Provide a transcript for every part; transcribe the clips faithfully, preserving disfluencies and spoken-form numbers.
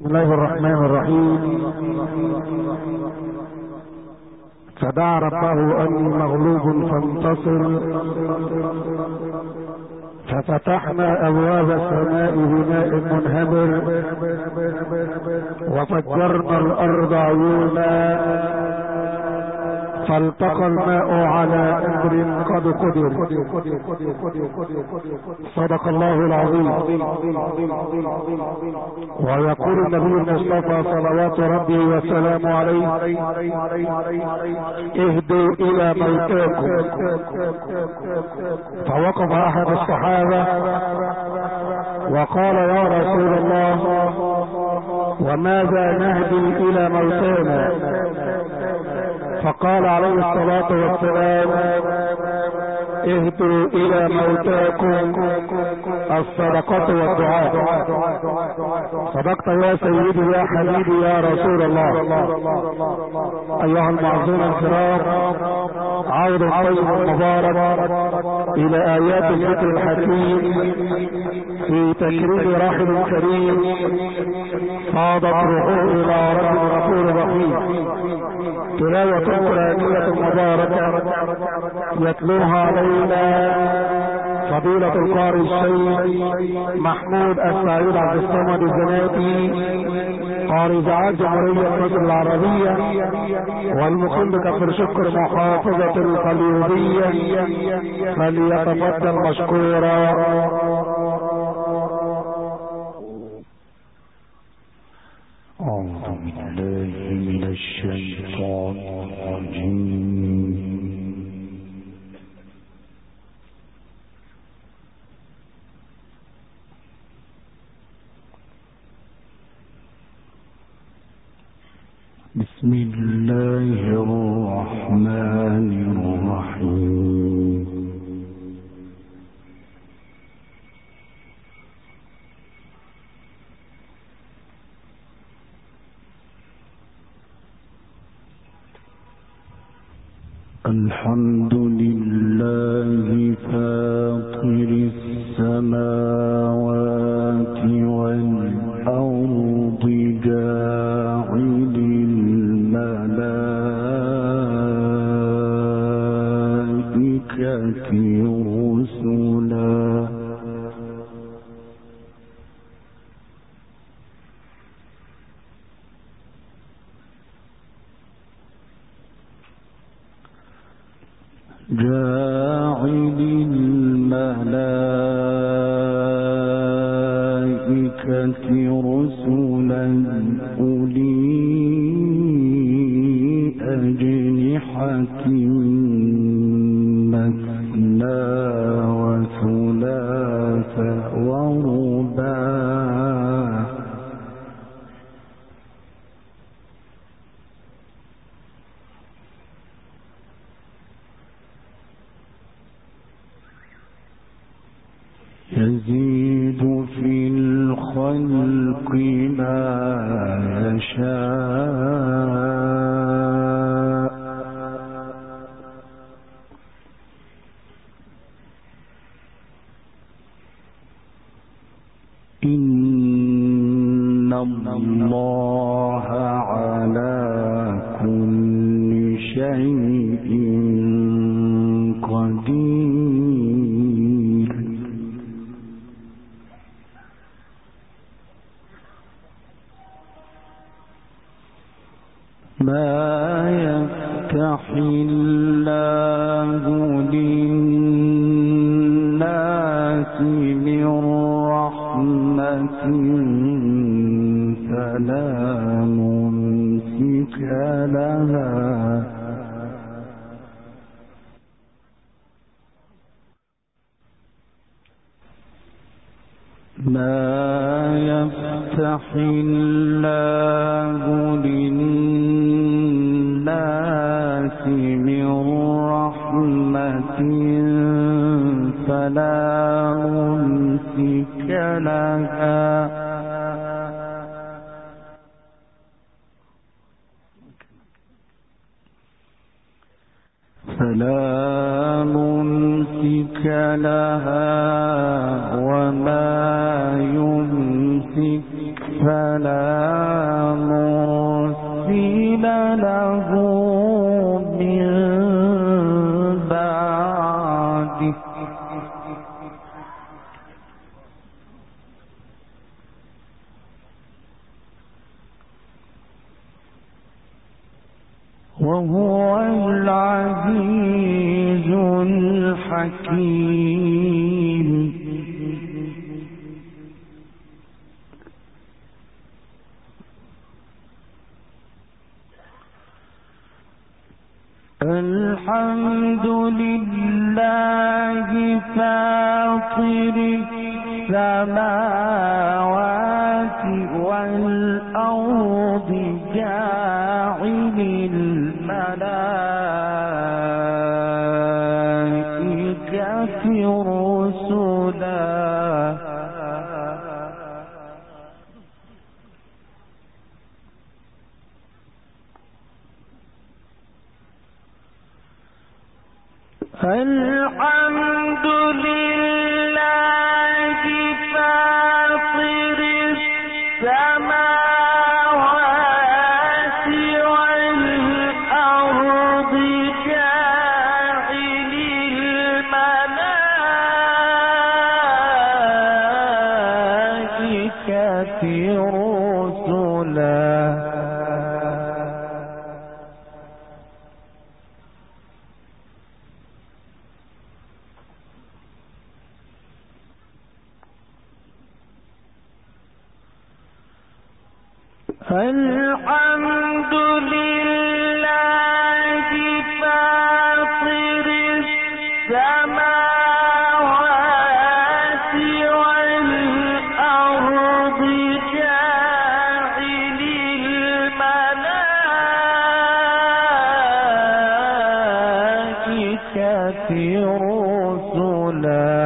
بسم الله الرحمن الرحيم. فدعا ربه أني مغلوب فانتصر، ففتحنا أبواب السماء بماء منهمر، وفجرنا الأرض عيونا، فالتقى الماء على أمر قد قدر. صدق الله العظيم. ويقول النبي المصطفى صلوات ربي وسلامه عليه: اهدوا إلى موتاكم. فوقف أحد الصحابة وقال: يا رسول الله، وماذا نهدي إلى موتانا؟ فقال عليه الصلاة والسلام: اهدوا إلى موتاكم الصدقة والدعاء. صدقت يا سيدي يا حبيبي يا رسول الله. أيها المعزون الكرام، عود طيب مبارك إلى آيات الذكر الحكيم في تكريم راحل كريم صادت روحه إلى رب غفور رحيم. تلاوة قرآنية مباركة يتلوها علينا فضيلة القارئ الشيخ محمود السعيد عبد الصمد الزناتي، قارئ زعاج جمهورية مصر العربية والمقيم بكفر شكر محافظة القليوبية، فليتفضل مشكورا. أعوذ بالله من الشيطان الرجيم. بسم الله الرحمن الرحيم. الحمد لله فاطر السماوات والأرض جاعل الملائكة رسلا جاعل الملائكة رسلا أولي أجنحة مثنى وثلاث ورباع يزيد في الخلق ما يشاء إن الله على كل شيء قدير. ما يفتح الله للناس من رحمة فلا ممسك لها ما يفتح الله للناس من رحمة فلا ممسك لها فلا ممسك لها وما يمسك فلا مرسل له من بعده وهو العزيز الحكيم. الحمد لله فاطر السماوات والأرض جاعل الملائكة رسلا الحمد لله فاطر السماوات والأرض جاعل الملائكة رسلا الحمد لله فاطر السماوات والأرض جاعل الملائكة رسلا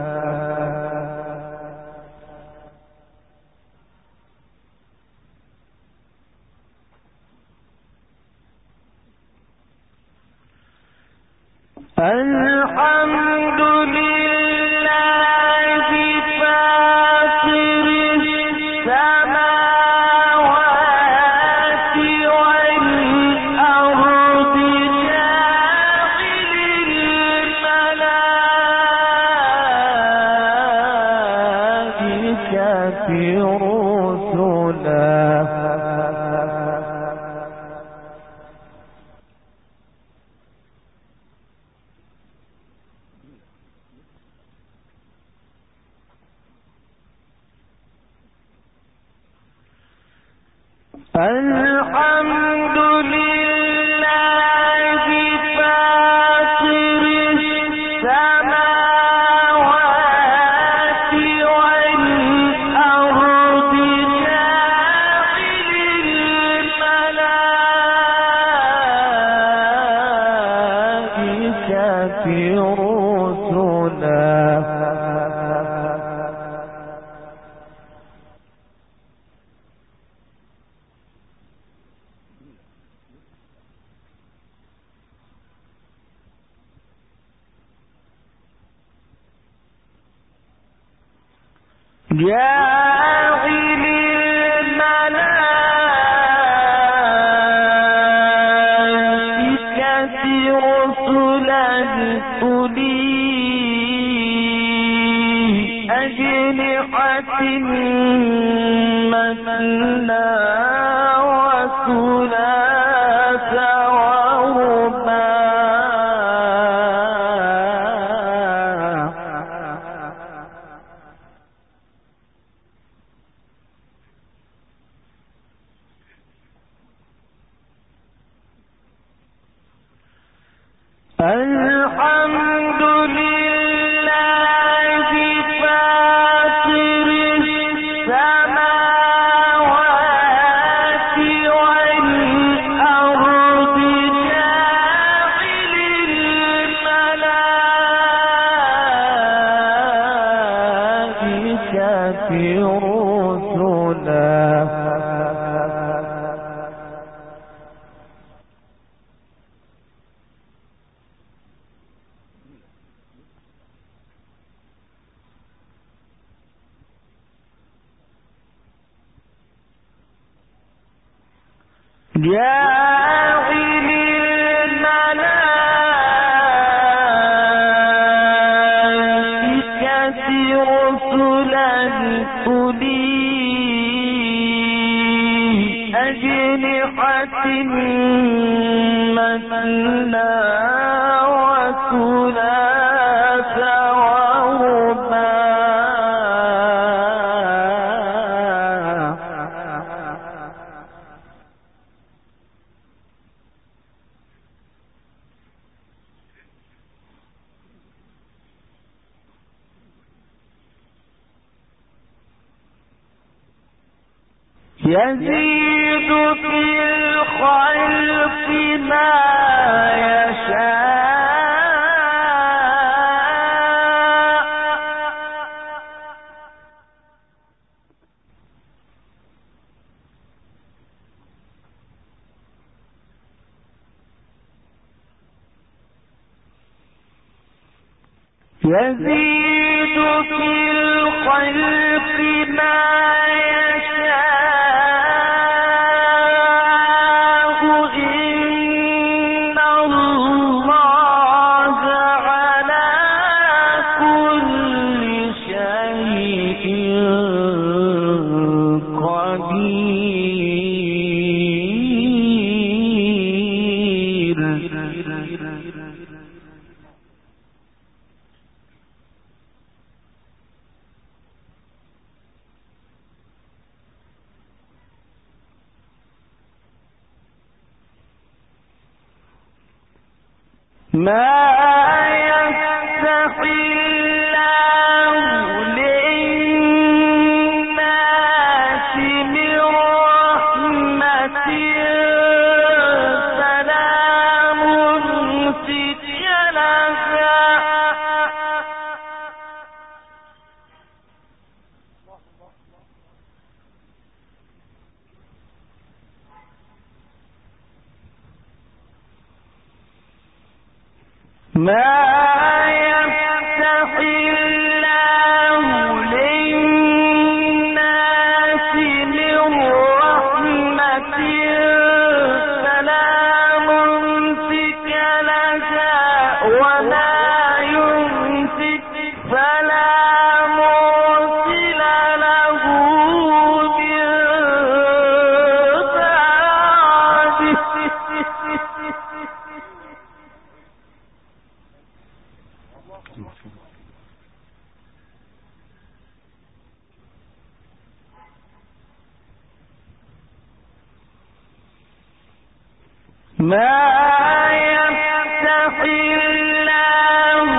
الحمد لله فاطر السماوات والأرض جاعل الملائكة رسلا الحمد لله فاطر السماوات والأرض جاعل الملائكة رسلا جاعل الملائكة رسلا أولي أجنحة مثنى وثلاث ورباع الحمد لله فاطر السماوات والأرض جاعل الملائكة رسلا جاعل الملائكة رسلا أولي أجنحة مثنى وثلاث يزيد في الخلق ما يزيد في الخلق ما يشاء إن الله على كل شيء قدير. ما يفتح الله للناس من رحمة فلا ممسك لها ما يفتح الله للناس من رحمة فلا ممسك لها وما يمسك فلا مرسل له من بعده. ما يفتح الله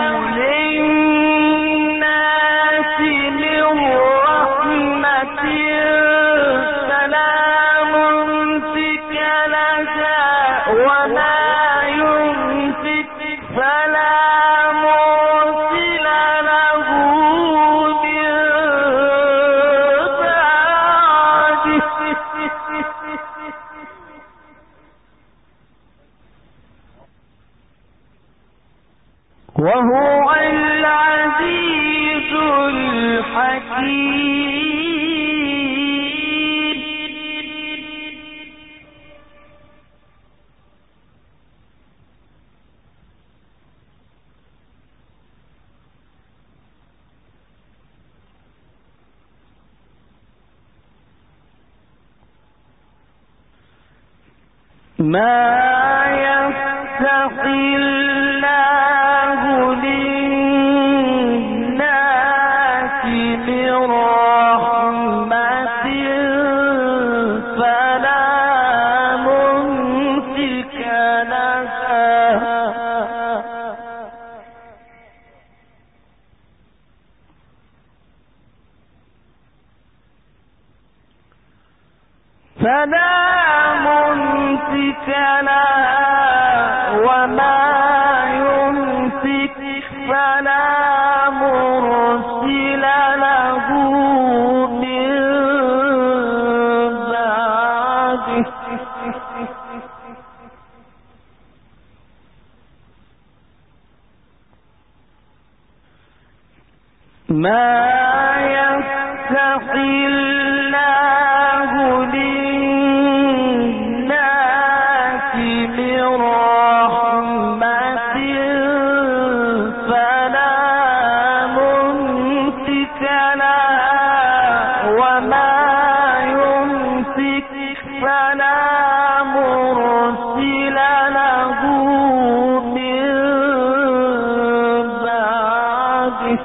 للناس من رحمة فلا ممسك لها وما يمسك فلا مرسل له من بعده. وهو العزيز الحكيم. ما يفتح الله للناس من رحمة فلا ممسك لها فلا ممسك لها وما يمسك فلا مرسل له من بعده. ما يفتح الله للناس وما يمسك فلا مرسل له من بعده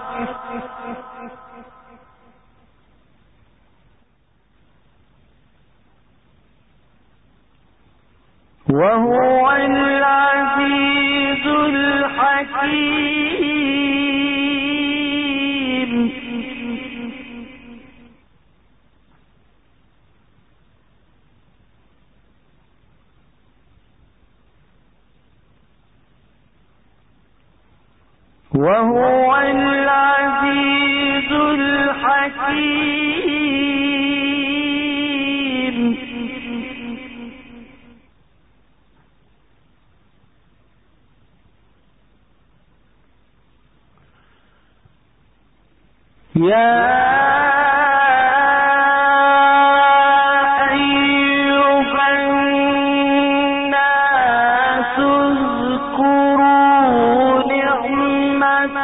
وهو العزيز الحكيم. وهو العزيز الحكيم. يا أيها الناس اذكروا نعمة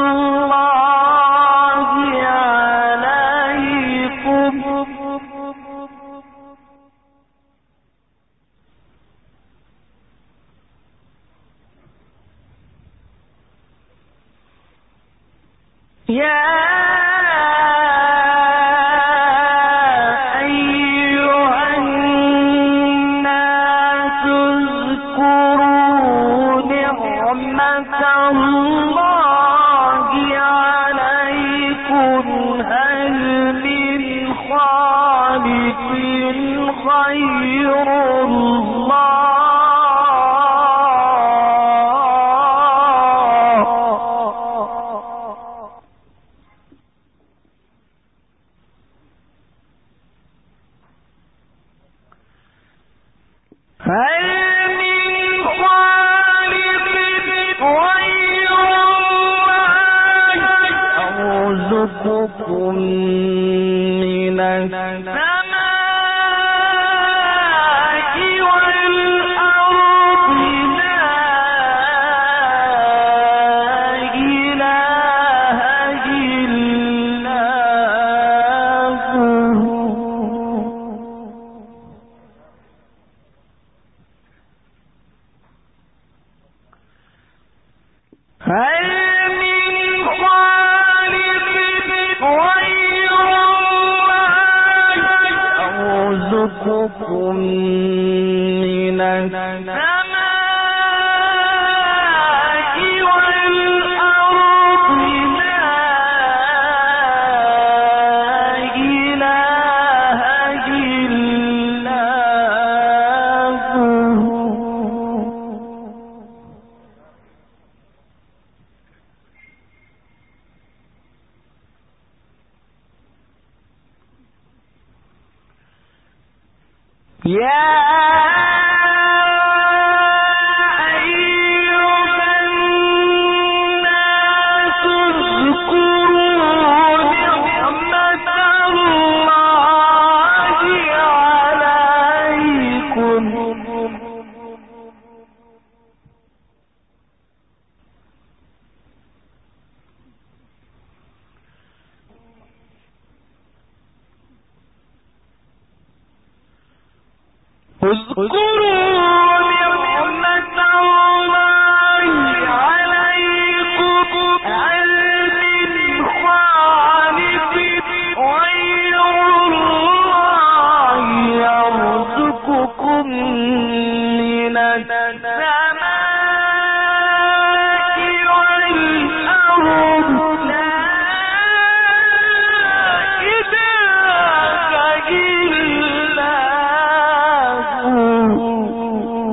الله عليكم يا من السماء والأرض لا إله إلا هو هل من خالق غير يرزقكم من السماء والأرض لا إله إلا هو يا أيها الناس اذكروا نعمة الله عليكم اذكروا نعمة الله عليكم هل من خالق غير الله يرزقكم من السماء والأرض لا إله إلا هو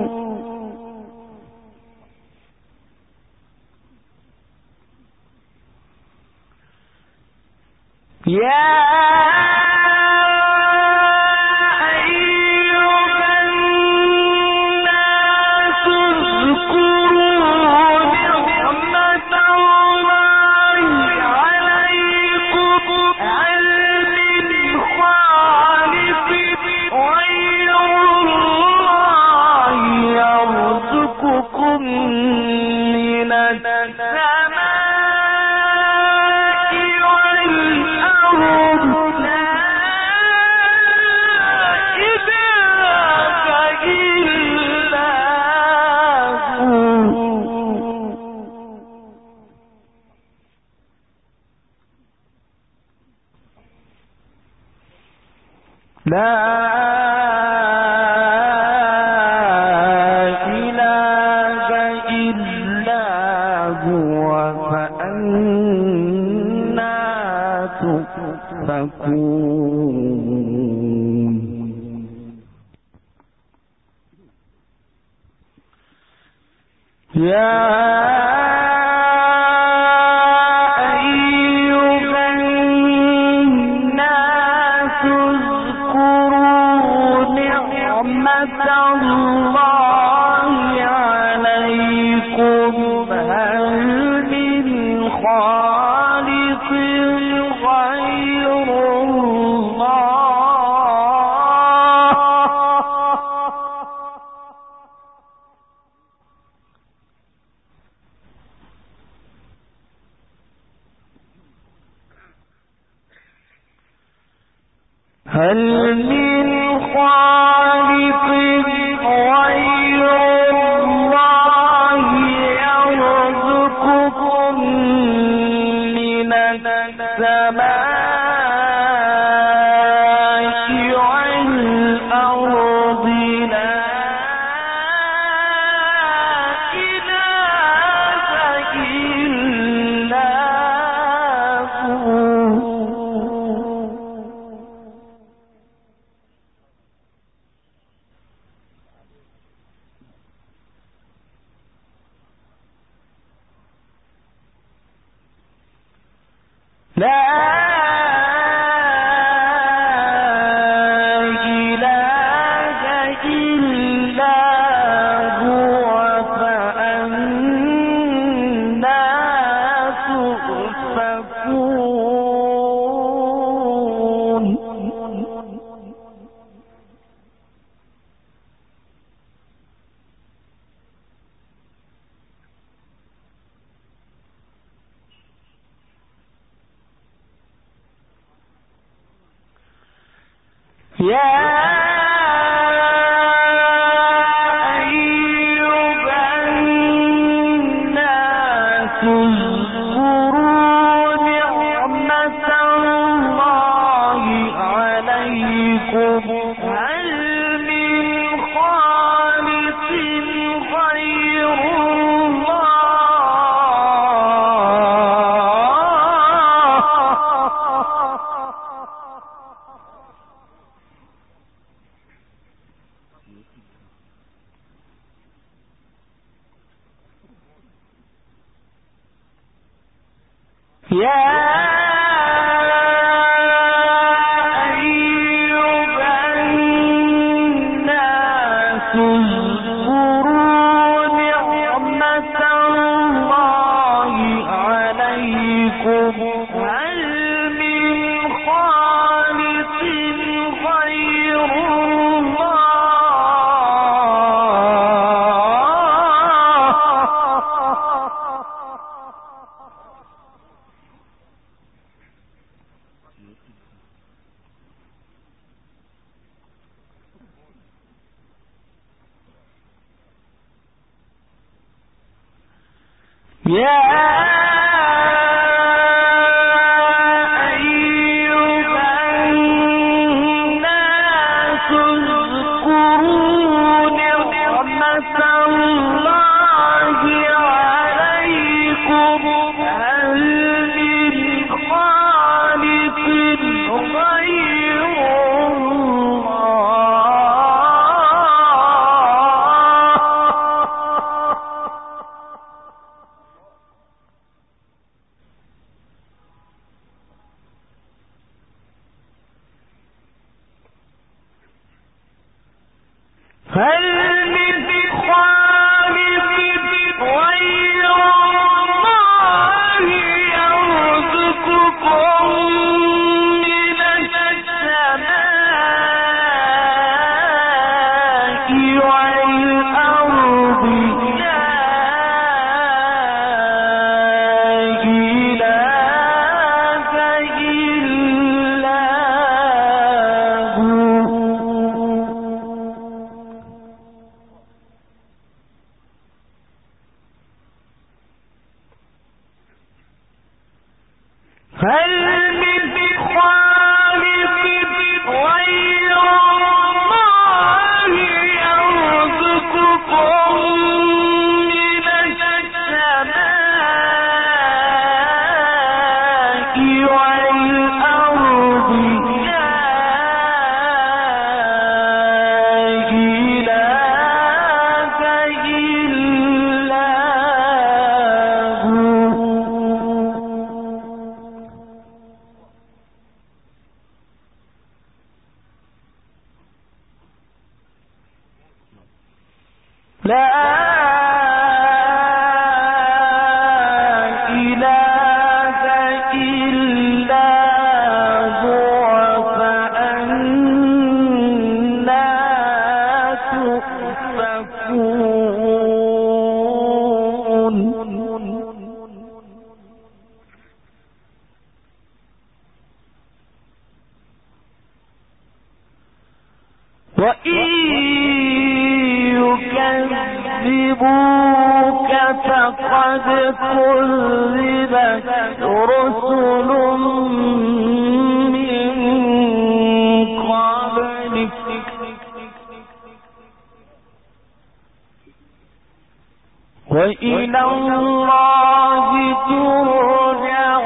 وإلى الله ترجع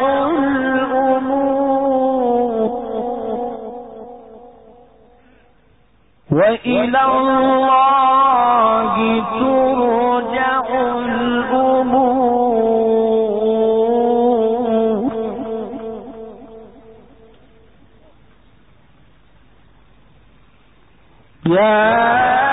الأمور وإلى الله ترجع الأمور يا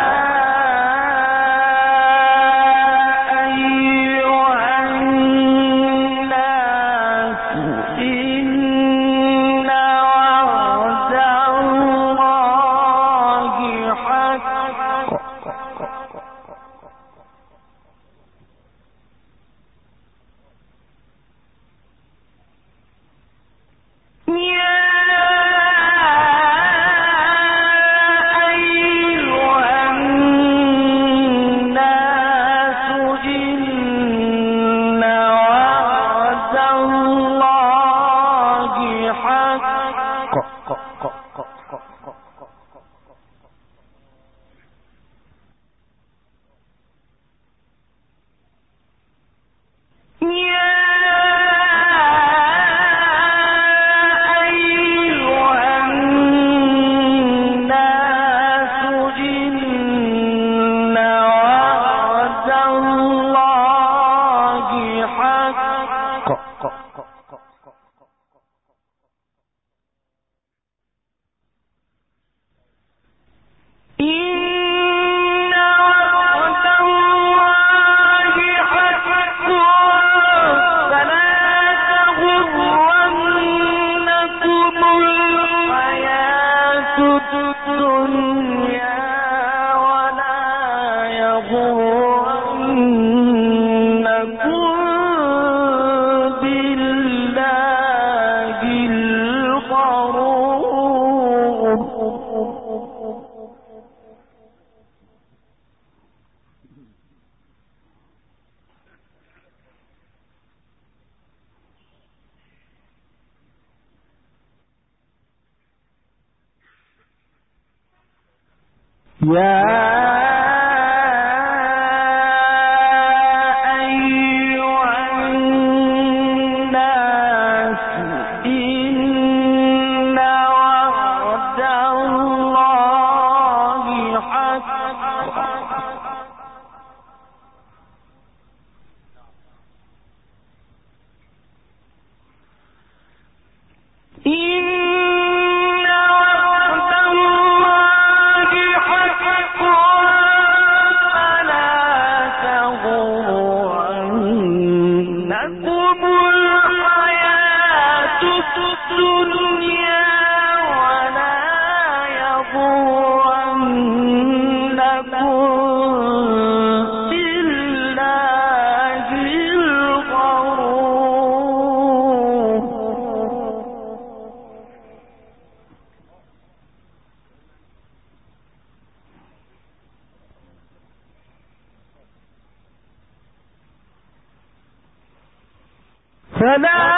فلا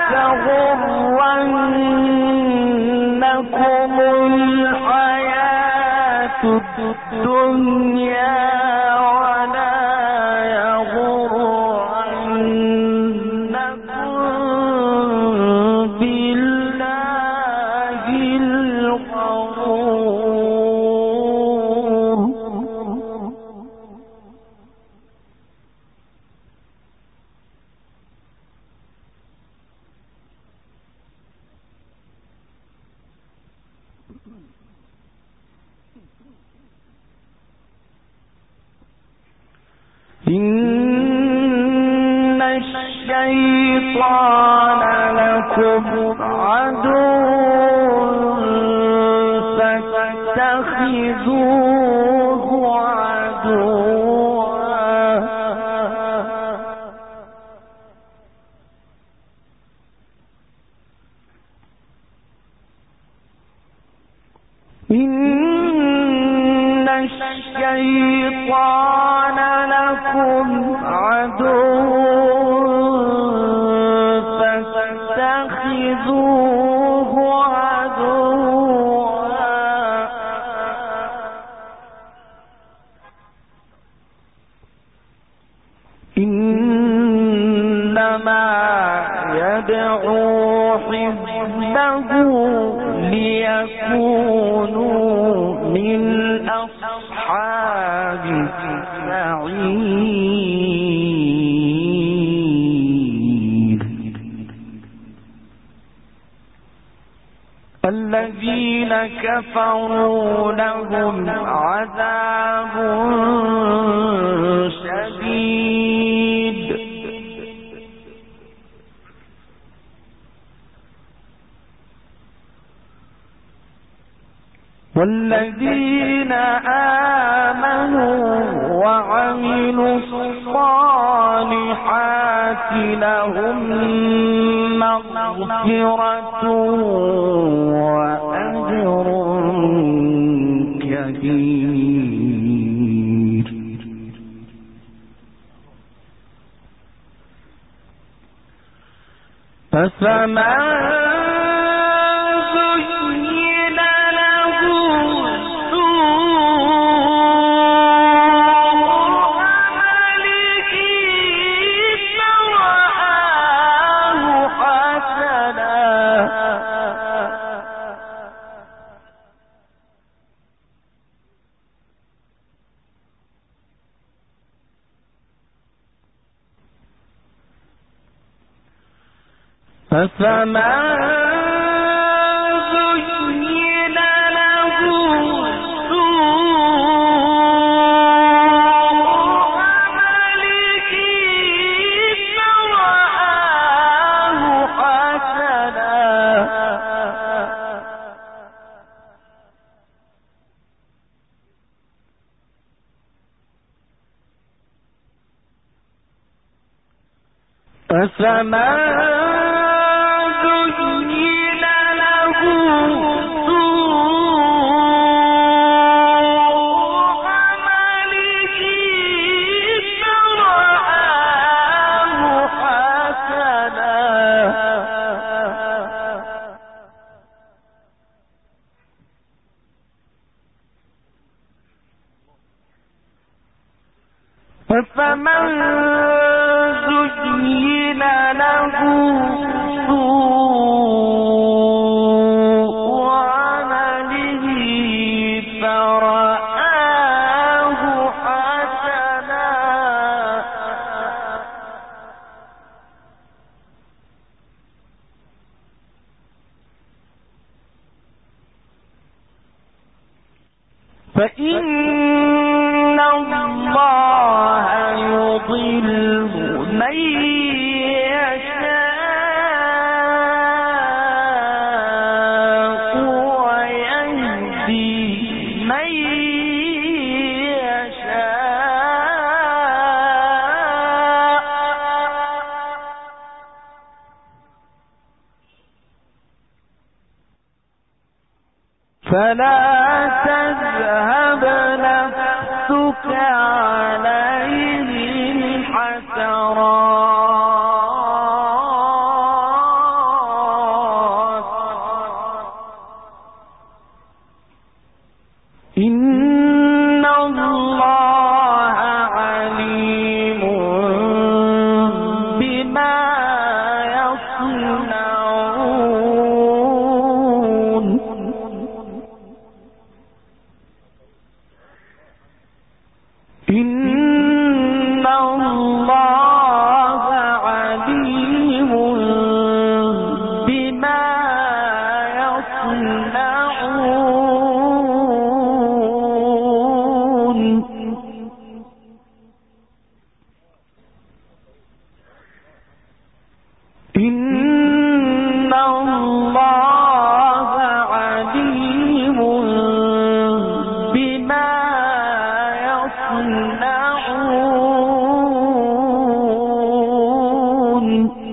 تغرنكم الحياة الدنيا ولا يغرنكم بالله الغرور فاتخذوه عدوا إن الشيطان لكم عدو فاتخذوه عدوا إنما يدعو حزبه ليكونوا من أصحاب السعير الذين كفروا لهم عذاب شديد والذين آمنوا وعملوا الصالحات لهم مغفرة وأجر كبير فسمع فما زين له سوء عمله فرآه حسنا فما فمن زين له سوء عمله فرآه حسنا فإن الله يضل من يشاء ويهدي من يشاء فلا تذهب نفسك عليهم حسرات إن الله عليم بما يصنعون إن الله عليم بما يصنعون إن الله عليم يمنعون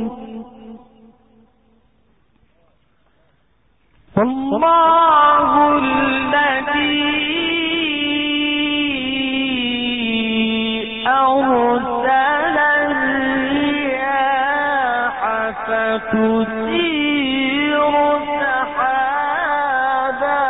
والله الذي أرسل الرياح فتثير سحابا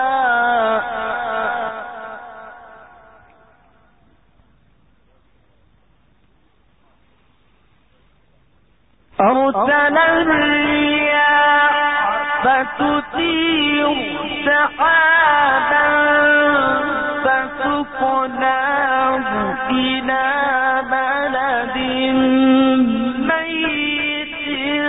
أرسل الرياح فتثير سحابا فسقناه إلى بلد ميت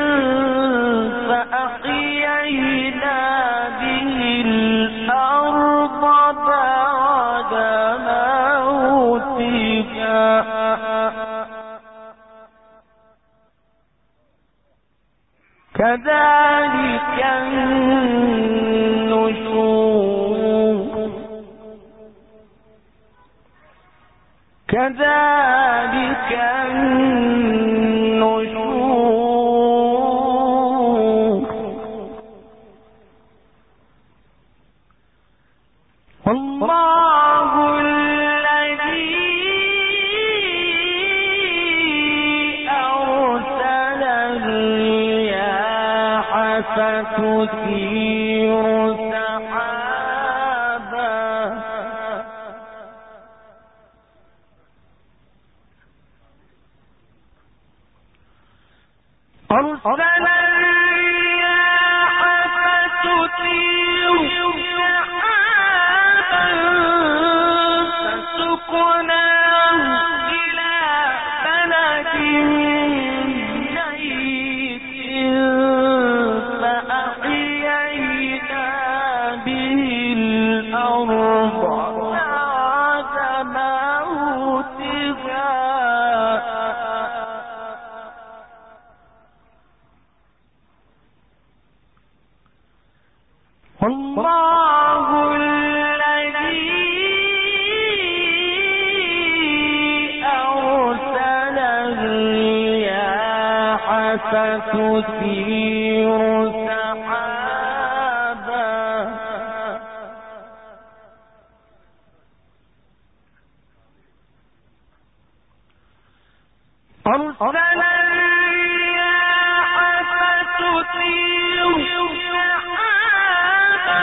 فأحيينا به الأرض بعد موتها كذلك النشور كذلك النشور الله الذي أرسل الرياح فتثير سحابا أرسل الرياح فتثير سحابا فسقناه إلى بلد ميت فأحيينا به الأرض بعد موتها الله الذي أرسل الرياح فتثير سحابا أرسل الرياح فتثير سحابا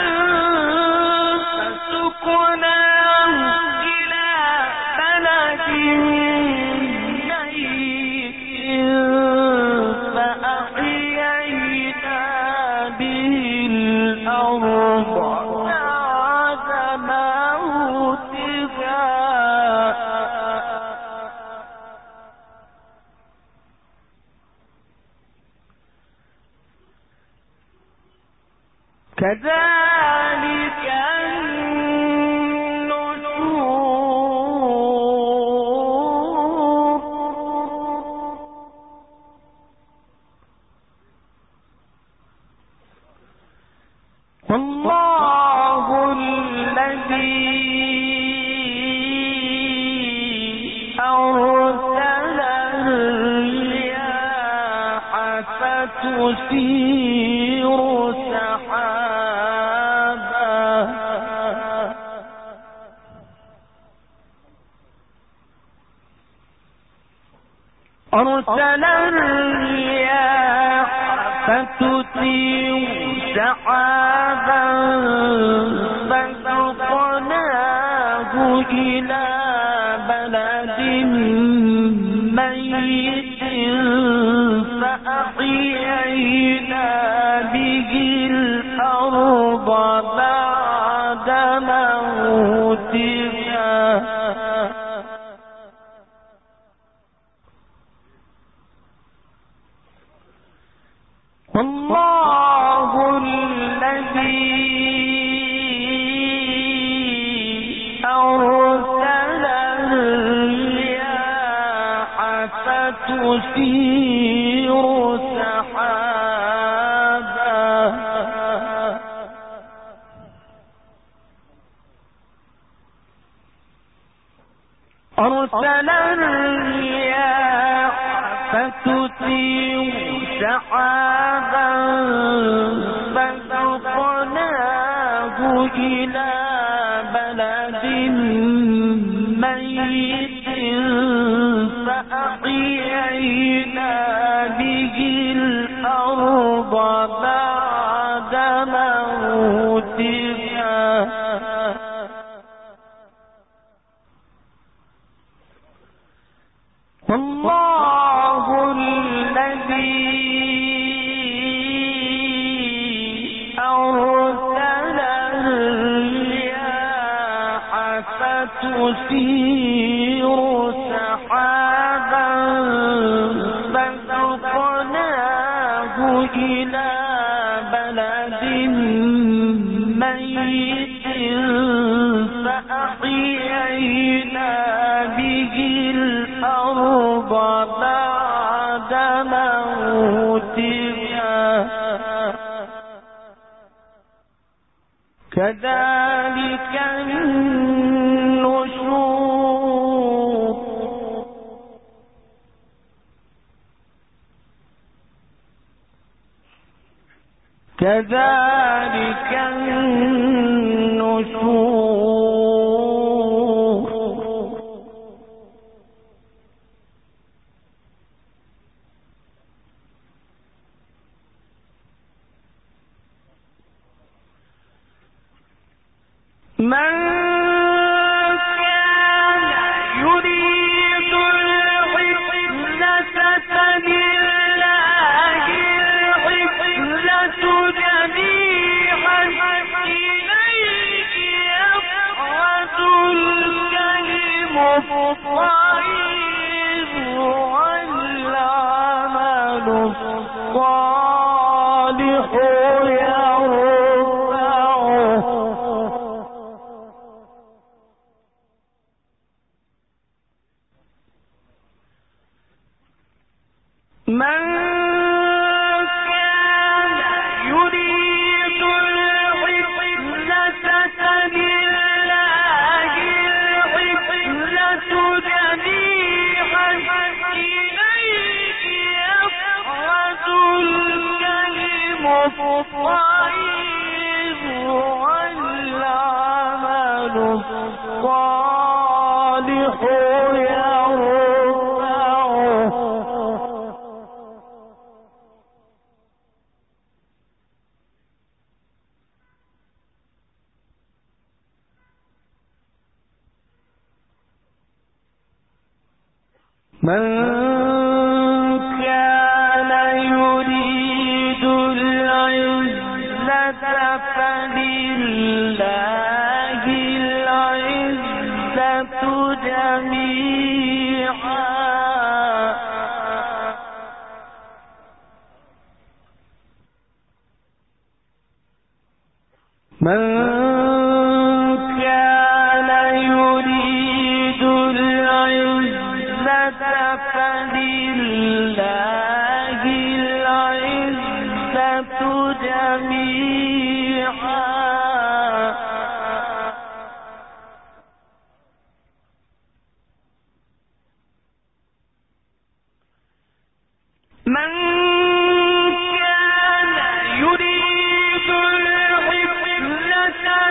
فسقناه إلى بلد ميت فأحيينا به الأرض بعد موتها كذلك النشور والله الذي أرسل الرياح فتثير سحابا أرسل الرياح فتثير سحابا فسقناه إلى بلد ميت فأحيينا به الأرض بعد موتها والله الذي أرسل الرياح فتثير سحابا أرسل الرياح فتثير سحابا فسقناه إلى بلد ميت فأحيينا به الأرض بعد موتها والله الذي أرسل الرياح فتثير سحابا فسقناه إلى بلد ميت فأحيينا به الأرض بعد موتها كذلك النشور كذلك النشور من كان يريد العزة فلله العزة جميعا إليه يصعد الكلم الطيب والعمل الصالح يرفعه من كان يريد العزة فلله العزة جميعا إليه يصعد الكلم الطيب والعمل الصالح يرفعه من كان يريد العزة فلله العزة جميعا من كان يريد العزة فلله العزة جميعا من كان يريد العزة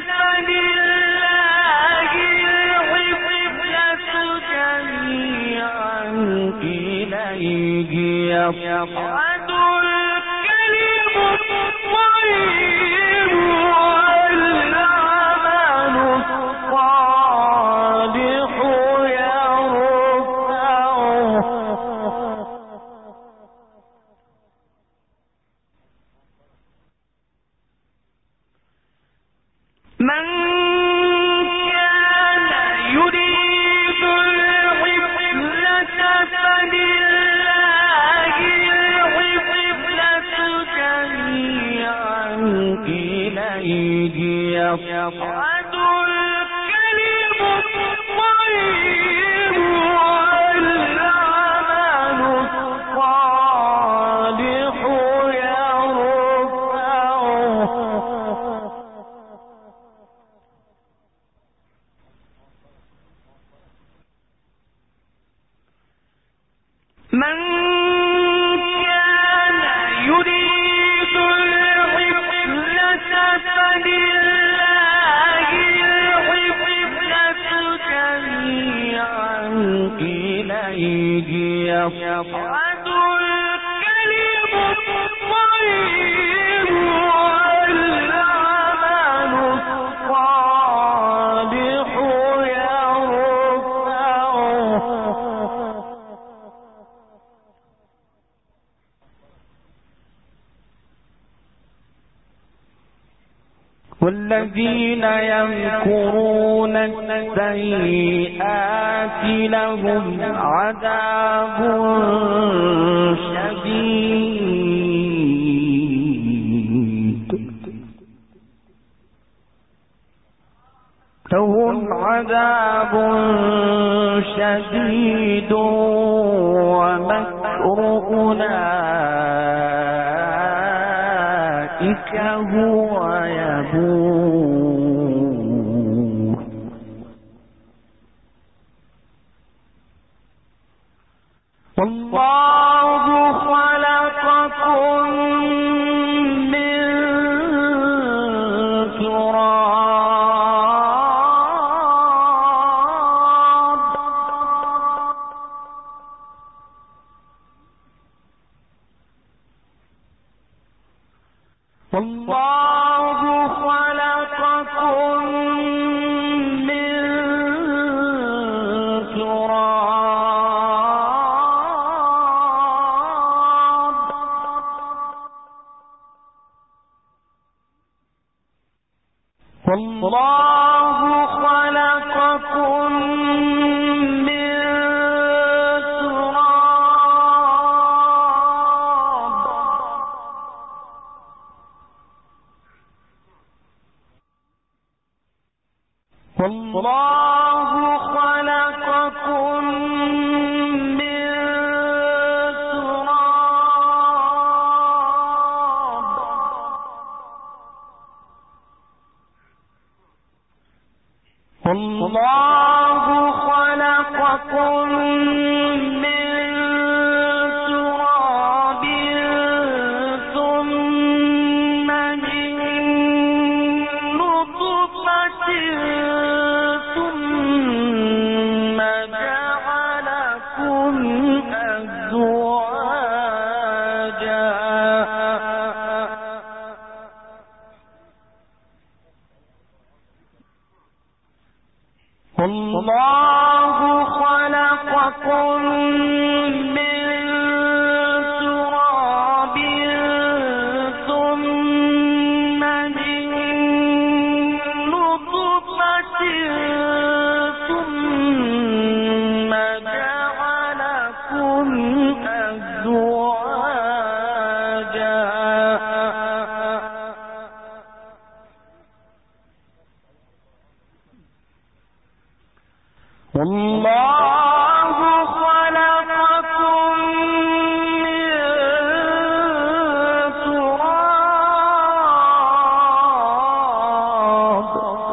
فلله العزة جميعا إليه يصعد الكلم الطيب والعمل الصالح يرفعه يصعد الكلم الطيب والعمل الصالح يرفعه. والذين يمكرون السيئات لهم عذاب شديد لهم عذاب شديد ومكر أولئك هو يبور. والله خلقكم من تراب والله خلقكم من تراب والله خلقكم من والله خلقكم من تراب والله خلقكم من تراب ثم من نطفة ثم جعلكم أزواجا والله خلقكم من تراب ثم من نطفة ثم جعلكم أزواجا والله خلقكم من تراب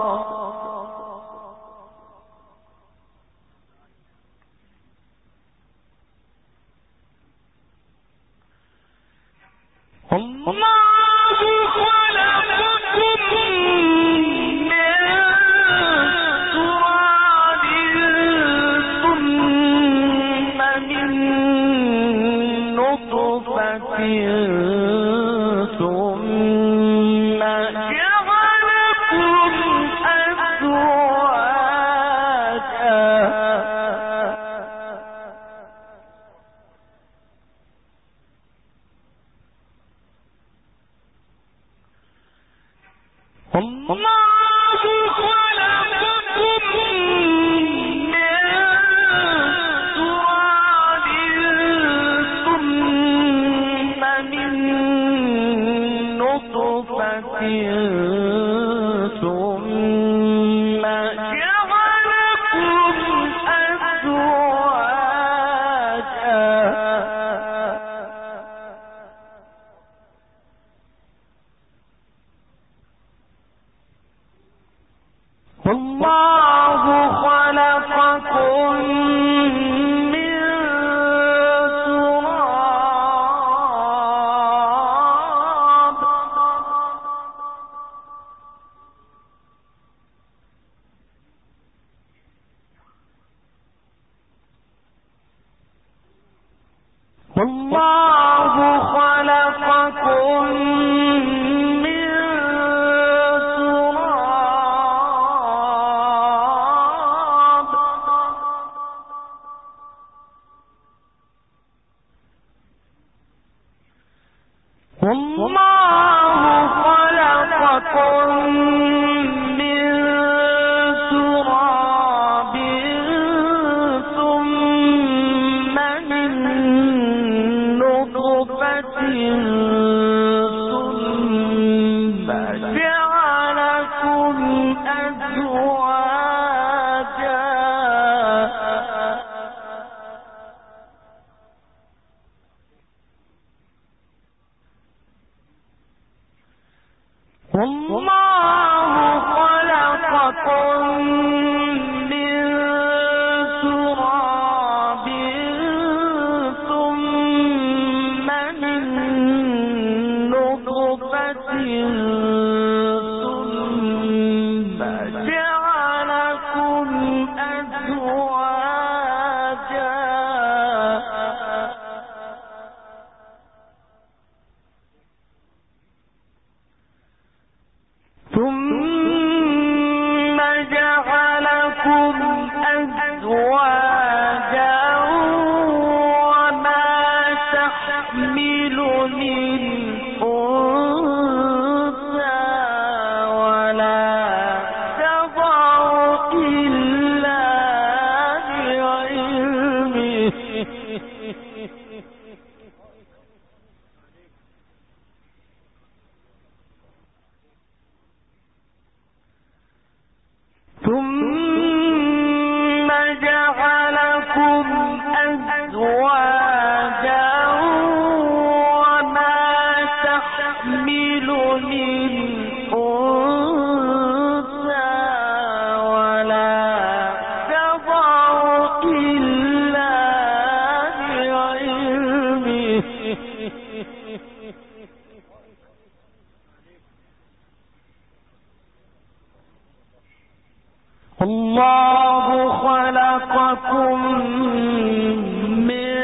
والله خلقكم من تراب ثم من نطفة ثم جعلكم أزواجا الله خلقكم من تراب الله خلقكم من تراب ثم من نطفة ثم جعلكم أزواجا والله خلقكم من تراب ثم من نطفة ثم جعلكم أزواجا ثم جعلكم أزواجا وما تحمل من أنثى ولا تضع إلا بعلمه ثم جعلكم أزواجا وما تحمل من أنثى ولا تضع إلا بعلمه الله خلقكم من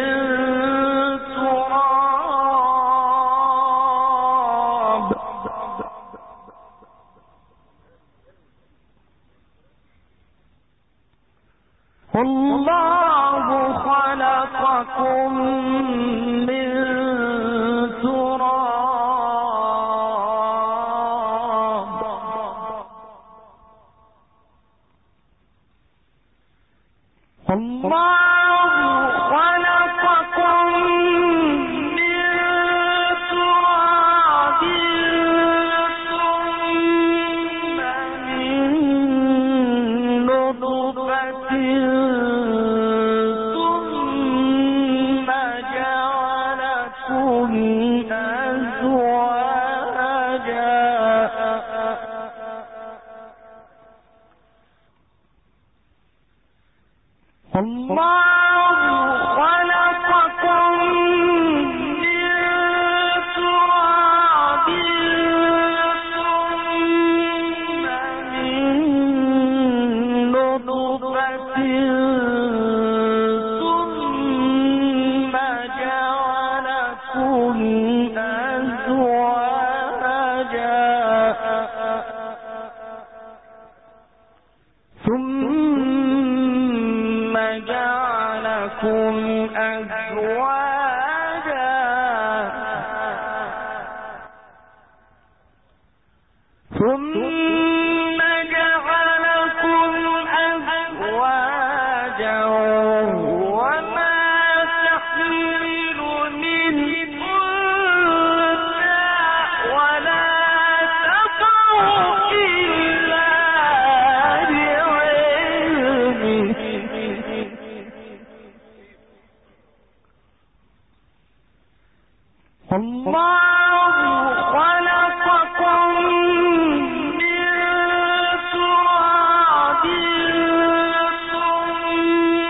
تراب الله خلقكم من تراب الله خلقكم من تراب ثم من نطفة ثم جعلكم أزواجا الله خلقكم من تراب ثم من نطفة ثم جعلكم أزواجا ثم جعلكم أزواجا ثم جعلكم أزواجا وما تحمل من أنثى ولا تضع إلا بعلمه الله خلقكم من تراب ثم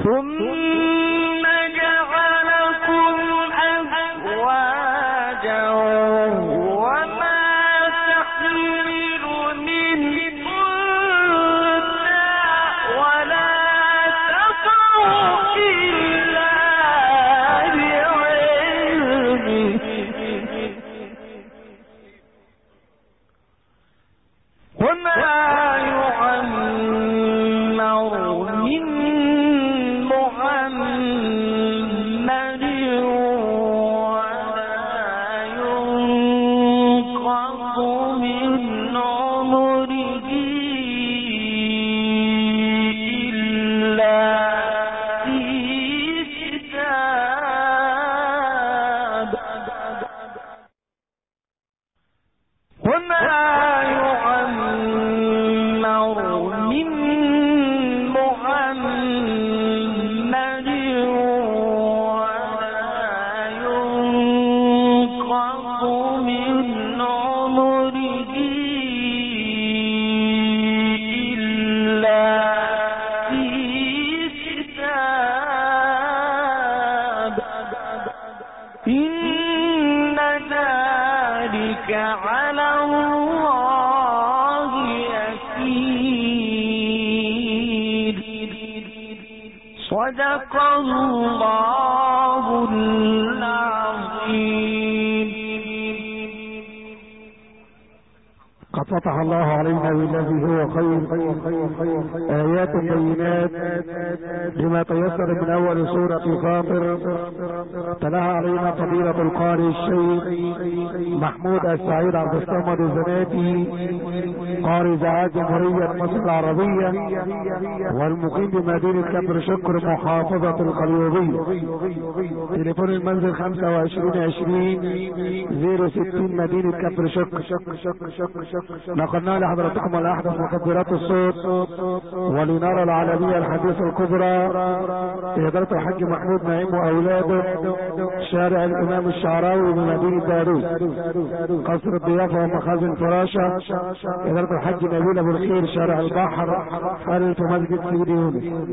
ثم جعلكم أزواجا وما تحمل من أنثى ولا تضع إلا بعلمه وما يعمر من محمد ولا ينقص من عمره إلا في كتاب وما إن ذلك على الله يسير صدق الله العظيم. قد فتح الله علينا بالذي هو خير آيات بينات لما تيسر من أول سورة فاطر تلاها علينا فضيلة القارئ الشيخ محمود السعيد عبد الصمد الزناتي قارئ زعاج جمهورية مصر العربية والمقيم بمدينة كفر شكر محافظة القليوبية. تليفون المنزل خمسة وعشرين عشرين زيرو ستين مدينة كفر شكر. نقلنا لحضراتكم الأحدث مخدرات الصوت والإنارة العالمية الحديثة الكبرى إدارة الحاج محمود نعيم وأولاده شارع الإمام الشعراوي بمدينة داروس قصر الضيافة ومخازن فراشة إدارة الحاج نبيل أبو الخير شارع البحر خلف مسجد سيدي يونس.